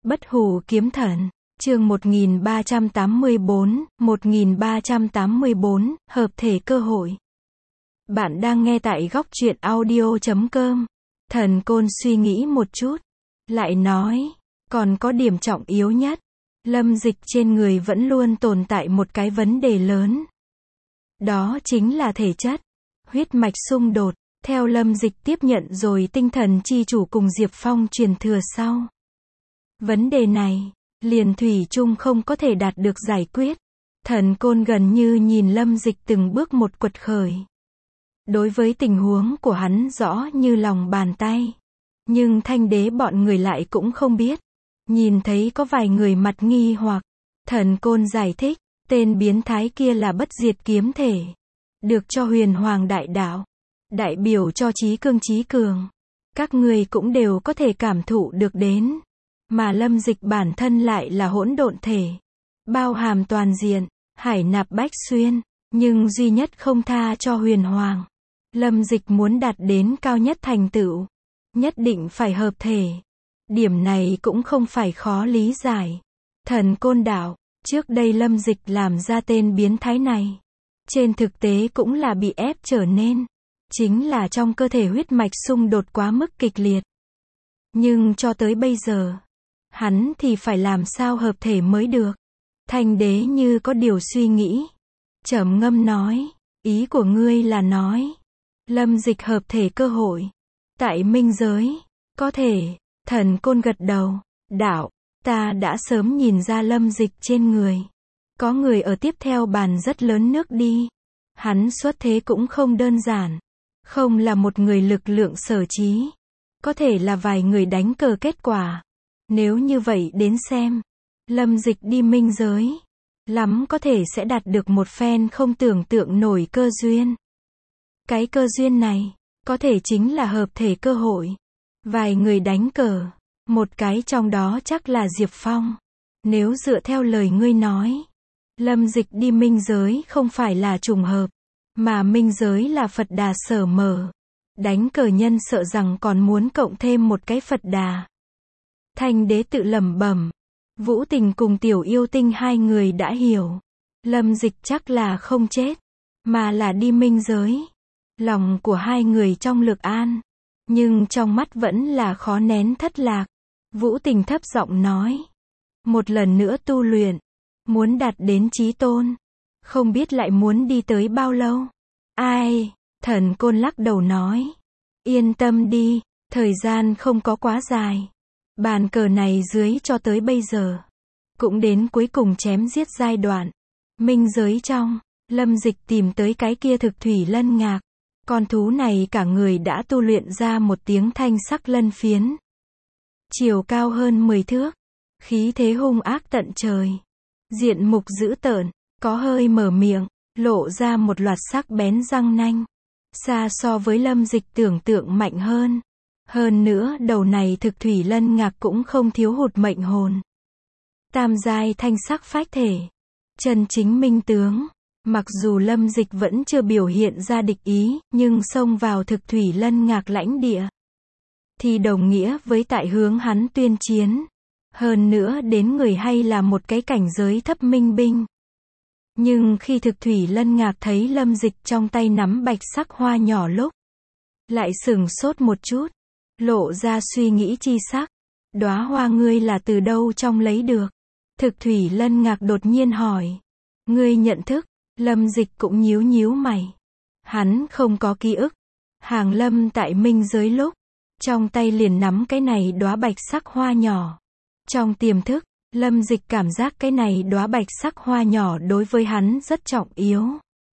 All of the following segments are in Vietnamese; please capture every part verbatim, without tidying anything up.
Bất hủ kiếm thần, chương một nghìn ba trăm tám mươi bốn, một nghìn ba trăm tám mươi bốn, hợp thể cơ hội. Bạn đang nghe tại góc truyện audio chấm com. Thần Côn suy nghĩ một chút, lại nói, còn có điểm trọng yếu nhất. Lâm Dịch trên người vẫn luôn tồn tại một cái vấn đề lớn. Đó chính là thể chất, huyết mạch xung đột. Theo Lâm Dịch tiếp nhận rồi tinh thần chi chủ cùng Diệp Phong truyền thừa sau. Vấn đề này, liền thủy chung không có thể đạt được giải quyết. Thần Côn gần như nhìn Lâm Dịch từng bước một quật khởi. Đối với tình huống của hắn rõ như lòng bàn tay. Nhưng Thanh Đế bọn người lại cũng không biết. Nhìn thấy có vài người mặt nghi hoặc. Thần Côn giải thích, tên biến thái kia là bất diệt kiếm thể. Được cho huyền hoàng đại đạo. Đại biểu cho trí cương trí cường. Các người cũng đều có thể cảm thụ được đến. Mà Lâm Dịch bản thân lại là hỗn độn thể. Bao hàm toàn diện, hải nạp bách xuyên. Nhưng duy nhất không tha cho huyền hoàng. Lâm Dịch muốn đạt đến cao nhất thành tựu. Nhất định phải hợp thể. Điểm này cũng không phải khó lý giải. Thần Côn đạo, trước đây Lâm Dịch làm ra tên biến thái này. Trên thực tế cũng là bị ép trở nên. Chính là trong cơ thể huyết mạch xung đột quá mức kịch liệt. Nhưng cho tới bây giờ, hắn thì phải làm sao hợp thể mới được. Thanh Đế như có điều suy nghĩ. Trầm ngâm nói, ý của ngươi là nói, Lâm Dịch hợp thể cơ hội. Tại minh giới, có thể, Thần Côn gật đầu, đạo, ta đã sớm nhìn ra Lâm Dịch trên người. Có người ở tiếp theo bàn rất lớn nước đi. Hắn xuất thế cũng không đơn giản. Không là một người lực lượng sở trí. Có thể là vài người đánh cờ kết quả. Nếu như vậy đến xem. Lâm Dịch đi minh giới. Lắm có thể sẽ đạt được một phen không tưởng tượng nổi cơ duyên. Cái cơ duyên này, có thể chính là hợp thể cơ hội. Vài người đánh cờ. Một cái trong đó chắc là Diệp Phong. Nếu dựa theo lời ngươi nói. Lâm Dịch đi minh giới không phải là trùng hợp. Mà minh giới là Phật Đà sở mở. Đánh cờ nhân sợ rằng còn muốn cộng thêm một cái Phật Đà. Thanh Đế tự lẩm bẩm. Vũ Tình cùng Tiểu Yêu Tinh hai người đã hiểu. Lâm Dịch chắc là không chết. Mà là đi minh giới. Lòng của hai người trong lực an. Nhưng trong mắt vẫn là khó nén thất lạc. Vũ Tình thấp giọng nói. Một lần nữa tu luyện. Muốn đạt đến chí tôn. Không biết lại muốn đi tới bao lâu. Ai? Thần Côn lắc đầu nói. Yên tâm đi, thời gian không có quá dài. Bàn cờ này dưới cho tới bây giờ. Cũng đến cuối cùng chém giết giai đoạn. Minh giới trong, Lâm Dịch tìm tới cái kia thực thủy lân ngạc. Con thú này cả người đã tu luyện ra một tiếng thanh sắc lân phiến. Chiều cao hơn mười thước. Khí thế hung ác tận trời. Diện mục dữ tợn, có hơi mở miệng, lộ ra một loạt sắc bén răng nanh. Xa so với Lâm Dịch tưởng tượng mạnh hơn. Hơn nữa đầu này thực thủy lân ngạc cũng không thiếu hụt mệnh hồn. Tam giai thanh sắc phách thể. Chân chính minh tướng. Mặc dù Lâm Dịch vẫn chưa biểu hiện ra địch ý, nhưng xông vào thực thủy lân ngạc lãnh địa. Thì đồng nghĩa với tại hướng hắn tuyên chiến. Hơn nữa đến người hay là một cái cảnh giới thấp minh binh. Nhưng khi thực thủy lân ngạc thấy Lâm Dịch trong tay nắm bạch sắc hoa nhỏ lúc. Lại sửng sốt một chút. Lộ ra suy nghĩ chi sắc. Đóa hoa ngươi là từ đâu trong lấy được? Thực thủy lân ngạc đột nhiên hỏi. Ngươi nhận thức? Lâm Dịch cũng nhíu nhíu mày. Hắn không có ký ức. Hàng Lâm tại minh giới lúc. Trong tay liền nắm cái này đóa bạch sắc hoa nhỏ. Trong tiềm thức, Lâm Dịch cảm giác cái này đóa bạch sắc hoa nhỏ đối với hắn rất trọng yếu.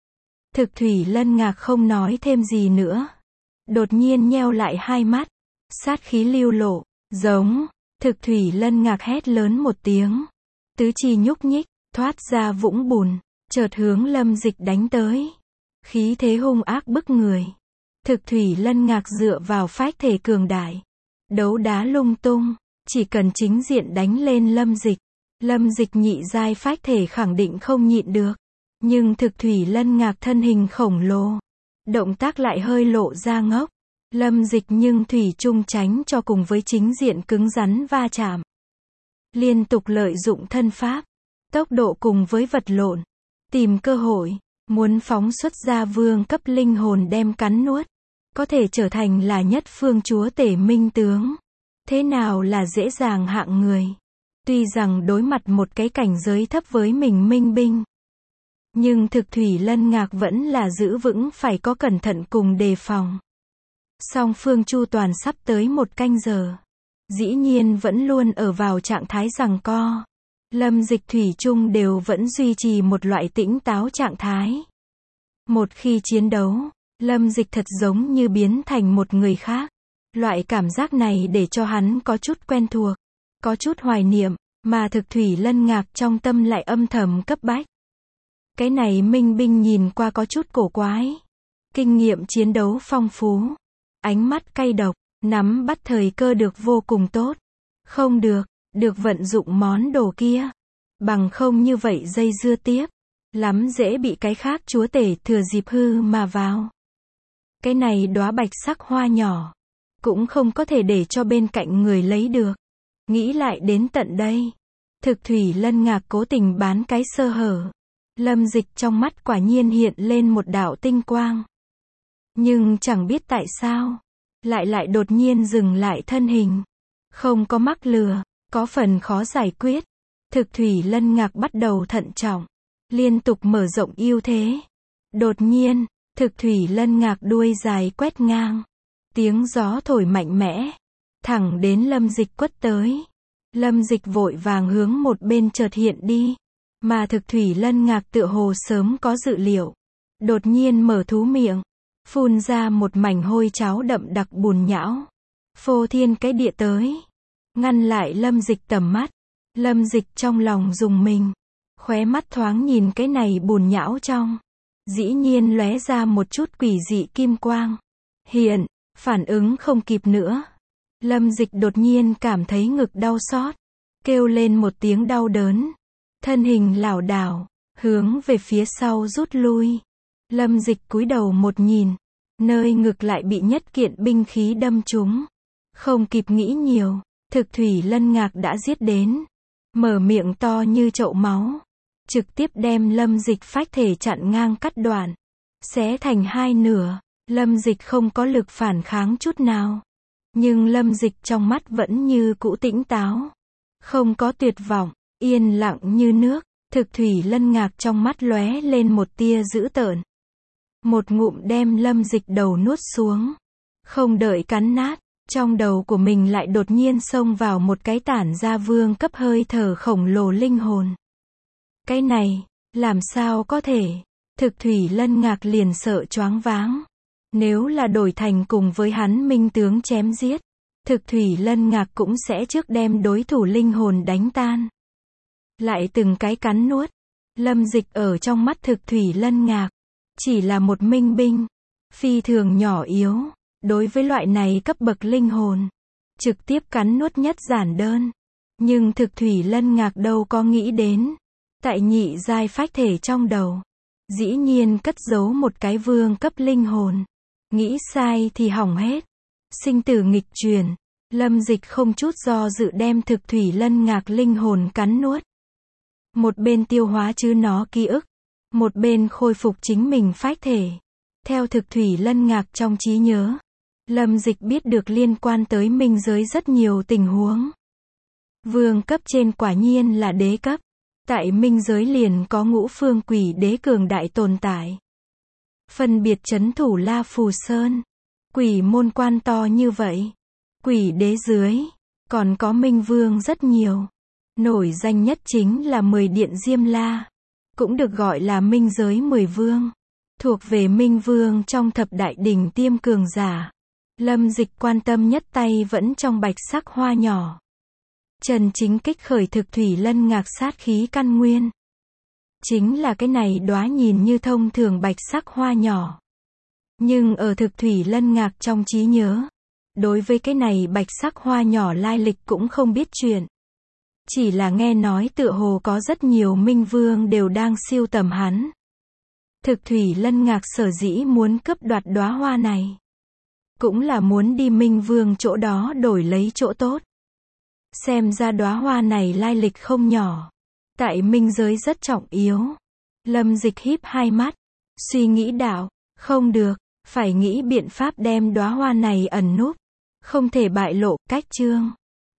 Thực thủy lân ngạc không nói thêm gì nữa. Đột nhiên nheo lại hai mắt. Sát khí lưu lộ. Giống. Thực thủy lân ngạc hét lớn một tiếng. Tứ chi nhúc nhích. Thoát ra vũng bùn. Chợt hướng Lâm Dịch đánh tới. Khí thế hung ác bức người. Thực thủy lân ngạc dựa vào phách thể cường đại. Đấu đá lung tung. Chỉ cần chính diện đánh lên Lâm Dịch. Lâm Dịch nhị giai phách thể khẳng định không nhịn được. Nhưng thực thủy lân ngạc thân hình khổng lồ. Động tác lại hơi lộ ra ngốc. Lâm Dịch nhưng thủy chung tránh cho cùng với chính diện cứng rắn va chạm. liên tục lợi dụng thân pháp, tốc độ cùng với vật lộn, tìm cơ hội, muốn phóng xuất ra vương cấp linh hồn đem cắn nuốt, có thể trở thành là nhất phương chúa tể minh tướng. Thế nào là dễ dàng hạng người? Tuy rằng đối mặt một cái cảnh giới thấp với mình minh binh, nhưng thực thủy lân ngạc vẫn là giữ vững phải có cẩn thận cùng đề phòng. Song phương chu toàn sắp tới một canh giờ. Dĩ nhiên vẫn luôn ở vào trạng thái giằng co. Lâm Dịch thủy chung đều vẫn duy trì một loại tĩnh táo trạng thái. Một khi chiến đấu, Lâm Dịch thật giống như biến thành một người khác. Loại cảm giác này để cho hắn có chút quen thuộc, có chút hoài niệm, mà thực thủy lân ngạc trong tâm lại âm thầm cấp bách. Cái này minh binh nhìn qua có chút cổ quái. Kinh nghiệm chiến đấu phong phú. Ánh mắt cay độc, nắm bắt thời cơ được vô cùng tốt. Không được, được vận dụng món đồ kia. Bằng không như vậy dây dưa tiếp. Lắm dễ bị cái khác chúa tể thừa dịp hư mà vào. Cái này đóa bạch sắc hoa nhỏ. Cũng không có thể để cho bên cạnh người lấy được. Nghĩ lại đến tận đây. Thực thủy lân ngạc cố tình bán cái sơ hở. Lâm Dịch trong mắt quả nhiên hiện lên một đạo tinh quang. Nhưng chẳng biết tại sao. Lại lại đột nhiên dừng lại thân hình. Không có mắc lừa. Có phần khó giải quyết. Thực thủy lân ngạc bắt đầu thận trọng. Liên tục mở rộng ưu thế. Đột nhiên, thực thủy lân ngạc đuôi dài quét ngang. Tiếng gió thổi mạnh mẽ. Thẳng đến Lâm Dịch quất tới. Lâm Dịch vội vàng hướng một bên chợt hiện đi. Mà thực thủy lân ngạc tựa hồ sớm có dự liệu. Đột nhiên mở thú miệng. Phun ra một mảnh hôi cháo đậm đặc bùn nhão. Phô thiên cái địa tới. Ngăn lại Lâm Dịch tầm mắt. Lâm Dịch trong lòng rùng mình. Khóe mắt thoáng nhìn cái này bùn nhão trong. Dĩ nhiên lóe ra một chút quỷ dị kim quang. Hiện, phản ứng không kịp nữa. Lâm Dịch đột nhiên cảm thấy ngực đau xót. Kêu lên một tiếng đau đớn. Thân hình lảo đảo, hướng về phía sau rút lui. Lâm Dịch cúi đầu một nhìn. Nơi ngực lại bị nhất kiện binh khí đâm trúng. Không kịp nghĩ nhiều. Thực thủy lân ngạc đã giết đến. Mở miệng to như chậu máu. Trực tiếp đem Lâm Dịch phách thể chặn ngang cắt đoạn. Xé thành hai nửa. Lâm Dịch không có lực phản kháng chút nào. Nhưng Lâm Dịch trong mắt vẫn như cũ tĩnh táo. Không có tuyệt vọng. Yên lặng như nước. Thực thủy lân ngạc trong mắt lóe lên một tia dữ tợn. Một ngụm đem Lâm Dịch đầu nuốt xuống. Không đợi cắn nát. Trong đầu của mình lại đột nhiên xông vào một cái tản ra vương cấp hơi thở khổng lồ linh hồn. Cái này, làm sao có thể? Thực thủy lân ngạc liền sợ choáng váng. Nếu là đổi thành cùng với hắn minh tướng chém giết, thực thủy lân ngạc cũng sẽ trước đem đối thủ linh hồn đánh tan. Lại từng cái cắn nuốt. Lâm Dịch ở trong mắt thực thủy lân ngạc. Chỉ là một minh binh. Phi thường nhỏ yếu. Đối với loại này cấp bậc linh hồn. Trực tiếp cắn nuốt nhất giản đơn. Nhưng thực thủy lân ngạc đâu có nghĩ đến. Tại nhị giai phách thể trong đầu. Dĩ nhiên cất giấu một cái vương cấp linh hồn. Nghĩ sai thì hỏng hết. Sinh tử nghịch chuyển. Lâm Dịch không chút do dự đem thực thủy lân ngạc linh hồn cắn nuốt. Một bên tiêu hóa chứ nó ký ức. Một bên khôi phục chính mình phách thể. Theo thực thủy lân ngạc trong trí nhớ. Lâm Dịch biết được liên quan tới minh giới rất nhiều tình huống. Vương cấp trên quả nhiên là đế cấp. Tại minh giới liền có ngũ phương quỷ đế cường đại tồn tại. Phân biệt trấn thủ La Phù Sơn. Quỷ môn quan to như vậy. Quỷ đế dưới. Còn có minh vương rất nhiều. Nổi danh nhất chính là mười điện Diêm La. Cũng được gọi là minh giới mười vương. Thuộc về minh vương trong thập đại đỉnh tiêm cường giả. Lâm Dịch quan tâm nhất tay vẫn trong bạch sắc hoa nhỏ. Trần chính kích khởi thực thủy lân ngạc sát khí căn nguyên. Chính là cái này đóa nhìn như thông thường bạch sắc hoa nhỏ. Nhưng ở thực thủy lân ngạc trong trí nhớ. Đối với cái này bạch sắc hoa nhỏ lai lịch cũng không biết chuyện. Chỉ là nghe nói tựa hồ có rất nhiều minh vương đều đang siêu tầm hắn. Thực thủy lân ngạc sở dĩ muốn cướp đoạt đóa hoa này. Cũng là muốn đi minh vương chỗ đó đổi lấy chỗ tốt. Xem ra đóa hoa này lai lịch không nhỏ. Tại minh giới rất trọng yếu. Lâm Dịch híp hai mắt. Suy nghĩ đạo. Không được. Phải nghĩ biện pháp đem đóa hoa này ẩn núp. Không thể bại lộ. Cách chương